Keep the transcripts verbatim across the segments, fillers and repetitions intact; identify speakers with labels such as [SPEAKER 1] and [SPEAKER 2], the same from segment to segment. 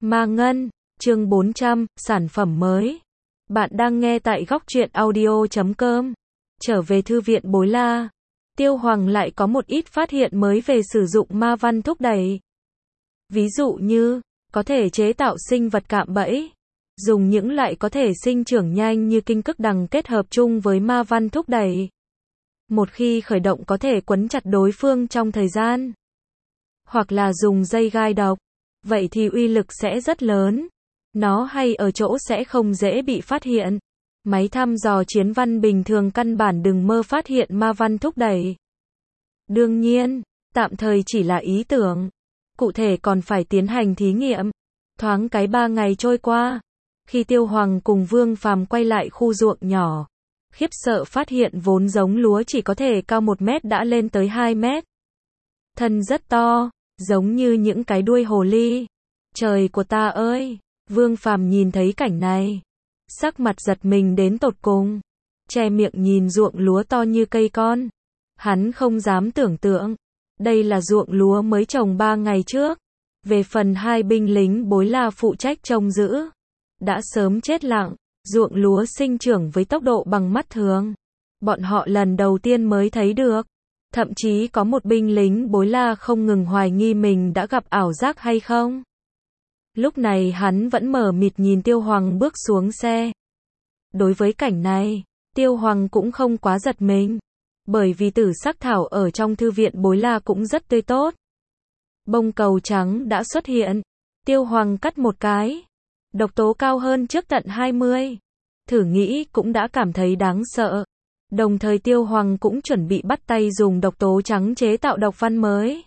[SPEAKER 1] Ma Ngân, chương bốn trăm, sản phẩm mới. Bạn đang nghe tại góc truyện audio chấm com. Trở về thư viện Bối La, Tiêu Hoàng lại có một ít phát hiện mới về sử dụng ma văn thúc đẩy. Ví dụ như, có thể chế tạo sinh vật cạm bẫy, dùng những loại có thể sinh trưởng nhanh như kinh cức đằng kết hợp chung với ma văn thúc đẩy. Một khi khởi động có thể quấn chặt đối phương trong thời gian, hoặc là dùng dây gai độc, vậy thì uy lực sẽ rất lớn. Nó hay ở chỗ sẽ không dễ bị phát hiện. Máy thăm dò chiến văn bình thường căn bản đừng mơ phát hiện ma văn thúc đẩy. Đương nhiên, tạm thời chỉ là ý tưởng. Cụ thể còn phải tiến hành thí nghiệm. Thoáng cái ba ngày trôi qua, khi Tiêu Hoàng cùng Vương Phàm quay lại khu ruộng nhỏ, khiếp sợ phát hiện vốn giống lúa chỉ có thể cao một mét đã lên tới hai mét. Thân rất to, giống như những cái đuôi hồ ly. Trời của ta ơi! Vương Phàm nhìn thấy cảnh này, sắc mặt giật mình đến tột cùng, che miệng nhìn ruộng lúa to như cây con. Hắn không dám tưởng tượng, đây là ruộng lúa mới trồng ba ngày trước. Về phần hai binh lính Bối La phụ trách trông giữ, đã sớm chết lặng. Ruộng lúa sinh trưởng với tốc độ bằng mắt thường, bọn họ lần đầu tiên mới thấy được. Thậm chí có một binh lính Bối La không ngừng hoài nghi mình đã gặp ảo giác hay không. Lúc này hắn vẫn mờ mịt nhìn Tiêu Hoàng bước xuống xe. Đối với cảnh này, Tiêu Hoàng cũng không quá giật mình, bởi vì tử sắc thảo ở trong thư viện Bối La cũng rất tươi tốt. Bông cầu trắng đã xuất hiện, Tiêu Hoàng cắt một cái, độc tố cao hơn trước tận hai mươi. Thử nghĩ cũng đã cảm thấy đáng sợ. Đồng thời Tiêu Hoàng cũng chuẩn bị bắt tay dùng độc tố trắng chế tạo độc văn mới.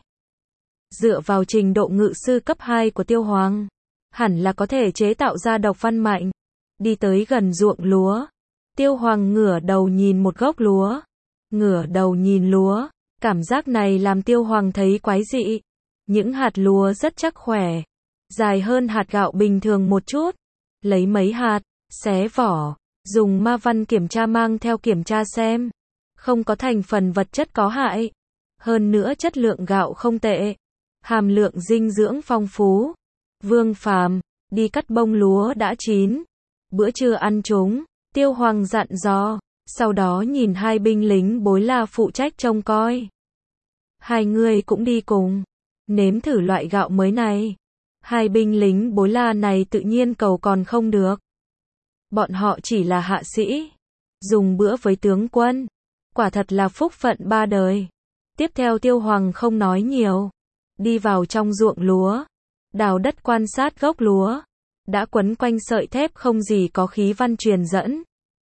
[SPEAKER 1] Dựa vào trình độ ngự sư cấp hai của Tiêu Hoàng, hẳn là có thể chế tạo ra độc văn mạnh. Đi tới gần ruộng lúa, Tiêu Hoàng ngửa đầu nhìn một gốc lúa. Ngửa đầu nhìn lúa, cảm giác này làm Tiêu Hoàng thấy quái dị. Những hạt lúa rất chắc khỏe, dài hơn hạt gạo bình thường một chút. Lấy mấy hạt, xé vỏ, dùng ma văn kiểm tra mang theo kiểm tra xem. Không có thành phần vật chất có hại. Hơn nữa chất lượng gạo không tệ. Hàm lượng dinh dưỡng phong phú. Vương Phàm, đi cắt bông lúa đã chín. Bữa trưa ăn chúng, Tiêu Hoàng dặn dò, sau đó nhìn hai binh lính Bối La phụ trách trông coi. Hai người cũng đi cùng, nếm thử loại gạo mới này. Hai binh lính Bối La này tự nhiên cầu còn không được. Bọn họ chỉ là hạ sĩ, dùng bữa với tướng quân, quả thật là phúc phận ba đời. Tiếp theo Tiêu Hoàng không nói nhiều, đi vào trong ruộng lúa, đào đất quan sát gốc lúa, đã quấn quanh sợi thép không gì có khí văn truyền dẫn.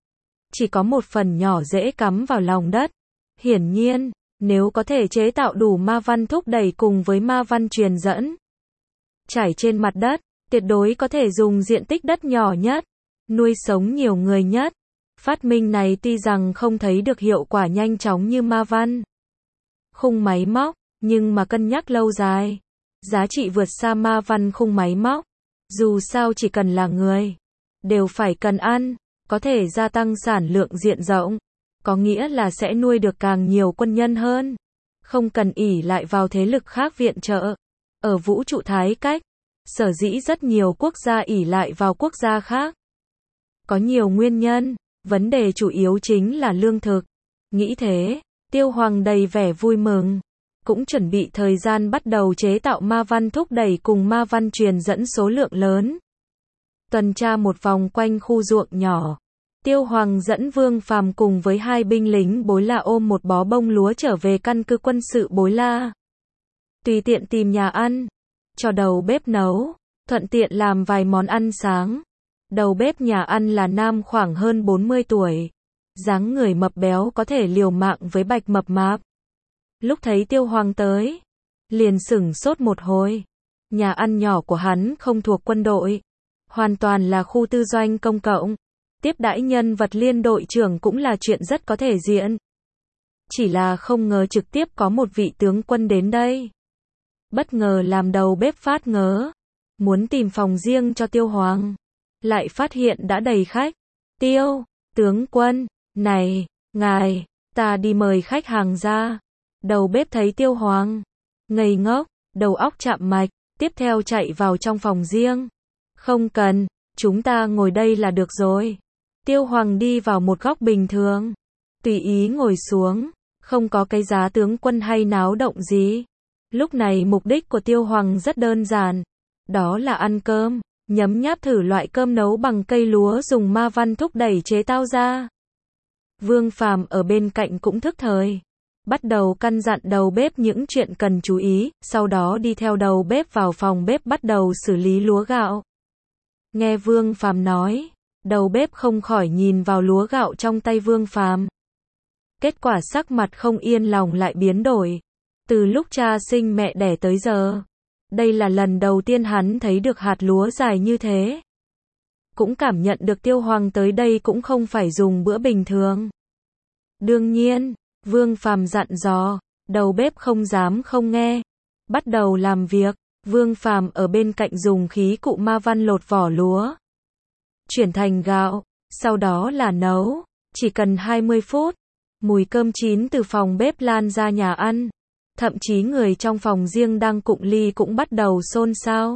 [SPEAKER 1] Chỉ có một phần nhỏ dễ cắm vào lòng đất. Hiển nhiên, nếu có thể chế tạo đủ ma văn thúc đẩy cùng với ma văn truyền dẫn, trải trên mặt đất, tuyệt đối có thể dùng diện tích đất nhỏ nhất, nuôi sống nhiều người nhất. Phát minh này tuy rằng không thấy được hiệu quả nhanh chóng như ma văn khung máy móc, nhưng mà cân nhắc lâu dài, giá trị vượt xa ma văn khung máy móc. Dù sao chỉ cần là người, đều phải cần ăn, có thể gia tăng sản lượng diện rộng, có nghĩa là sẽ nuôi được càng nhiều quân nhân hơn, không cần ỷ lại vào thế lực khác viện trợ. Ở vũ trụ Thái Cách, sở dĩ rất nhiều quốc gia ỷ lại vào quốc gia khác. Có nhiều nguyên nhân, vấn đề chủ yếu chính là lương thực. Nghĩ thế, Tiêu Hoàng đầy vẻ vui mừng, cũng chuẩn bị thời gian bắt đầu chế tạo ma văn thúc đẩy cùng ma văn truyền dẫn số lượng lớn. Tuần tra một vòng quanh khu ruộng nhỏ, Tiêu Hoàng dẫn Vương Phàm cùng với hai binh lính Bối La ôm một bó bông lúa trở về căn cứ quân sự Bối La. Tùy tiện tìm nhà ăn, cho đầu bếp nấu, thuận tiện làm vài món ăn sáng. Đầu bếp nhà ăn là nam khoảng hơn bốn mươi tuổi, dáng người mập béo có thể liều mạng với Bạch mập mạp. Lúc thấy Tiêu Hoàng tới, liền sửng sốt một hồi. Nhà ăn nhỏ của hắn không thuộc quân đội, hoàn toàn là khu tư doanh công cộng. Tiếp đãi nhân vật liên đội trưởng cũng là chuyện rất có thể diễn. Chỉ là không ngờ trực tiếp có một vị tướng quân đến đây. Bất ngờ làm đầu bếp phát ngớ, muốn tìm phòng riêng cho Tiêu Hoàng, lại phát hiện đã đầy khách. Tiêu, tướng quân, này, ngài, ta đi mời khách hàng ra. Đầu bếp thấy Tiêu Hoàng, ngây ngốc, đầu óc chạm mạch, tiếp theo chạy vào trong phòng riêng. Không cần, chúng ta ngồi đây là được rồi. Tiêu Hoàng đi vào một góc bình thường, tùy ý ngồi xuống, không có cái giá tướng quân hay náo động gì. Lúc này mục đích của Tiêu Hoàng rất đơn giản, đó là ăn cơm, nhấm nháp thử loại cơm nấu bằng cây lúa dùng ma văn thúc đẩy chế tạo ra. Vương Phàm ở bên cạnh cũng thức thời, bắt đầu căn dặn đầu bếp những chuyện cần chú ý, sau đó đi theo đầu bếp vào phòng bếp bắt đầu xử lý lúa gạo. Nghe Vương Phàm nói, đầu bếp không khỏi nhìn vào lúa gạo trong tay Vương Phàm. Kết quả sắc mặt không yên lòng lại biến đổi. Từ lúc cha sinh mẹ đẻ tới giờ, đây là lần đầu tiên hắn thấy được hạt lúa dài như thế. Cũng cảm nhận được Tiêu Hoàng tới đây cũng không phải dùng bữa bình thường. Đương nhiên, Vương Phàm dặn dò, đầu bếp không dám không nghe. Bắt đầu làm việc, Vương Phàm ở bên cạnh dùng khí cụ ma văn lột vỏ lúa, chuyển thành gạo, sau đó là nấu, chỉ cần hai mươi phút. Mùi cơm chín từ phòng bếp lan ra nhà ăn. Thậm chí người trong phòng riêng đang cụng ly cũng bắt đầu xôn xao.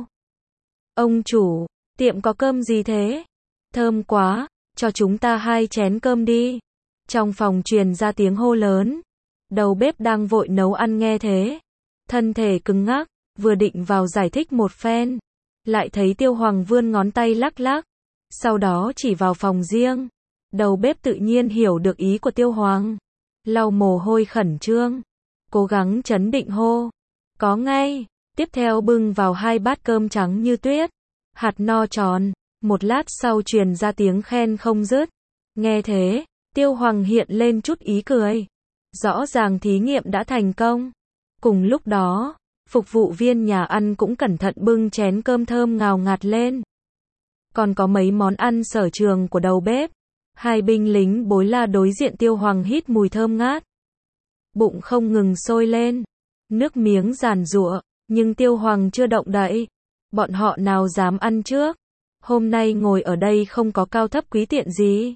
[SPEAKER 1] Ông chủ, tiệm có cơm gì thế? Thơm quá, cho chúng ta hai chén cơm đi. Trong phòng truyền ra tiếng hô lớn. Đầu bếp đang vội nấu ăn nghe thế, thân thể cứng ngắc, vừa định vào giải thích một phen, lại thấy Tiêu Hoàng vươn ngón tay lắc lắc, sau đó chỉ vào phòng riêng. Đầu bếp tự nhiên hiểu được ý của Tiêu Hoàng, lau mồ hôi khẩn trương, cố gắng trấn định hô, có ngay. Tiếp theo bưng vào hai bát cơm trắng như tuyết, hạt no tròn, một lát sau truyền ra tiếng khen không dứt. Nghe thế, Tiêu Hoàng hiện lên chút ý cười, rõ ràng thí nghiệm đã thành công. Cùng lúc đó, phục vụ viên nhà ăn cũng cẩn thận bưng chén cơm thơm ngào ngạt lên. Còn có mấy món ăn sở trường của đầu bếp. Hai binh lính bối la đối diện Tiêu Hoàng hít mùi thơm ngát, bụng không ngừng sôi lên, nước miếng giàn giụa, nhưng Tiêu Hoàng chưa động đậy. Bọn họ nào dám ăn trước, hôm nay ngồi ở đây không có cao thấp quý tiện gì.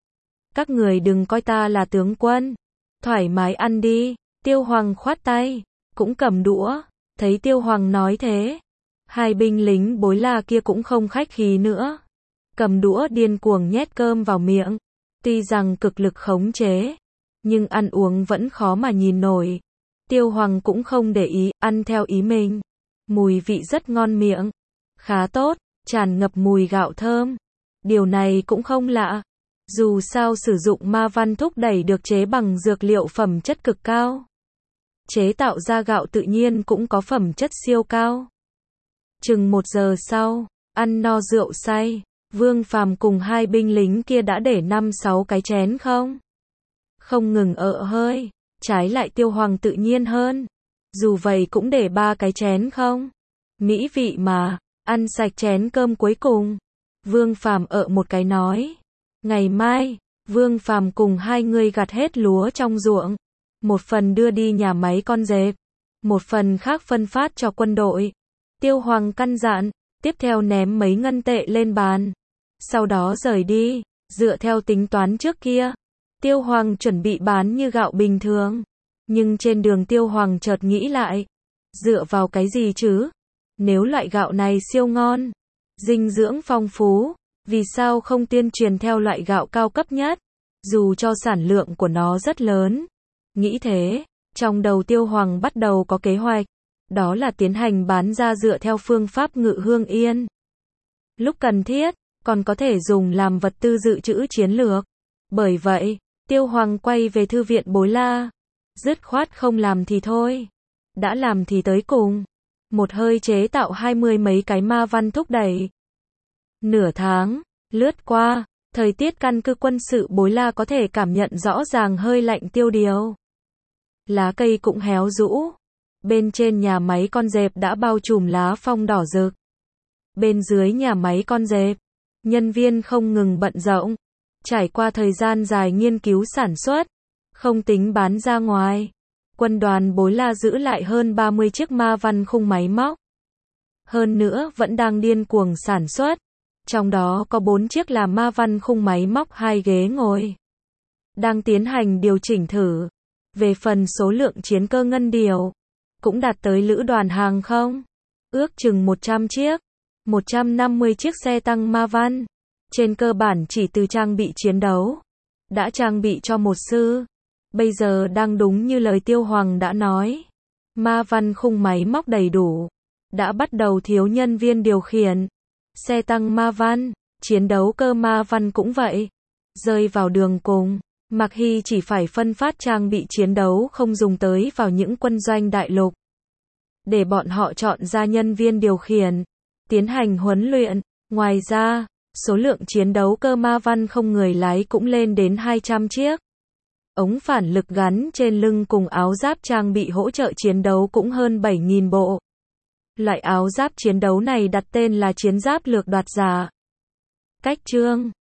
[SPEAKER 1] Các người đừng coi ta là tướng quân, thoải mái ăn đi. Tiêu Hoàng khoát tay, cũng cầm đũa. Thấy Tiêu Hoàng nói thế, hai binh lính bối la kia cũng không khách khí nữa, cầm đũa điên cuồng nhét cơm vào miệng. Tuy rằng cực lực khống chế, nhưng ăn uống vẫn khó mà nhìn nổi. Tiêu Hoàng cũng không để ý, ăn theo ý mình. Mùi vị rất ngon miệng, khá tốt, tràn ngập mùi gạo thơm. Điều này cũng không lạ, dù sao sử dụng ma văn thúc đẩy được chế bằng dược liệu phẩm chất cực cao, chế tạo ra gạo tự nhiên cũng có phẩm chất siêu cao. Chừng một giờ sau, ăn no rượu say, Vương Phàm cùng hai binh lính kia đã để năm sáu cái chén không. Không ngừng ợ hơi, trái lại Tiêu Hoàng tự nhiên hơn. Dù vậy cũng để ba cái chén không. Mỹ vị mà, ăn sạch chén cơm cuối cùng. Vương Phàm ợ một cái nói. Ngày mai, Vương Phàm cùng hai người gặt hết lúa trong ruộng. Một phần đưa đi nhà máy con dẹp, một phần khác phân phát cho quân đội. Tiêu Hoàng căn dặn, tiếp theo ném mấy ngân tệ lên bàn. Sau đó rời đi, dựa theo tính toán trước kia. Tiêu Hoàng chuẩn bị bán như gạo bình thường. Nhưng trên đường Tiêu Hoàng chợt nghĩ lại. Dựa vào cái gì chứ? Nếu loại gạo này siêu ngon, dinh dưỡng phong phú, vì sao không tuyên truyền theo loại gạo cao cấp nhất? Dù cho sản lượng của nó rất lớn. Nghĩ thế, trong đầu Tiêu Hoàng bắt đầu có kế hoạch. Đó là tiến hành bán ra dựa theo phương pháp ngự hương yên. Lúc cần thiết, còn có thể dùng làm vật tư dự trữ chiến lược. Bởi vậy, Tiêu Hoàng quay về thư viện Bối La. Dứt khoát không làm thì thôi. Đã làm thì tới cùng. Một hơi chế tạo hai mươi mấy cái ma văn thúc đẩy. Nửa tháng, lướt qua, thời tiết căn cứ quân sự Bối La có thể cảm nhận rõ ràng hơi lạnh tiêu điều. Lá cây cũng héo rũ. Bên trên nhà máy con dẹp đã bao trùm lá phong đỏ rực. Bên dưới nhà máy con dẹp, nhân viên không ngừng bận rộn. Trải qua thời gian dài nghiên cứu sản xuất, không tính bán ra ngoài, quân đoàn Bối La giữ lại hơn ba mươi chiếc ma văn khung máy móc. Hơn nữa vẫn đang điên cuồng sản xuất. Trong đó có bốn chiếc là ma văn khung máy móc hai ghế ngồi. Đang tiến hành điều chỉnh thử. Về phần số lượng chiến cơ ngân điều, cũng đạt tới lữ đoàn hàng không. Ước chừng một trăm chiếc. một trăm năm mươi chiếc xe tăng Ma Văn. Trên cơ bản chỉ từ trang bị chiến đấu. Đã trang bị cho một sư. Bây giờ đang đúng như lời Tiêu Hoàng đã nói. Ma Văn khung máy móc đầy đủ. Đã bắt đầu thiếu nhân viên điều khiển. Xe tăng Ma Văn, chiến đấu cơ Ma Văn cũng vậy. Rơi vào đường cùng. Mạc Hy chỉ phải phân phát trang bị chiến đấu không dùng tới vào những quân doanh đại lục. Để bọn họ chọn ra nhân viên điều khiển. Tiến hành huấn luyện. Ngoài ra, số lượng chiến đấu cơ Ma Văn không người lái cũng lên đến hai trăm chiếc. Ống phản lực gắn trên lưng cùng áo giáp trang bị hỗ trợ chiến đấu cũng hơn bảy nghìn bộ. Loại áo giáp chiến đấu này đặt tên là chiến giáp lược đoạt giả. Cách chương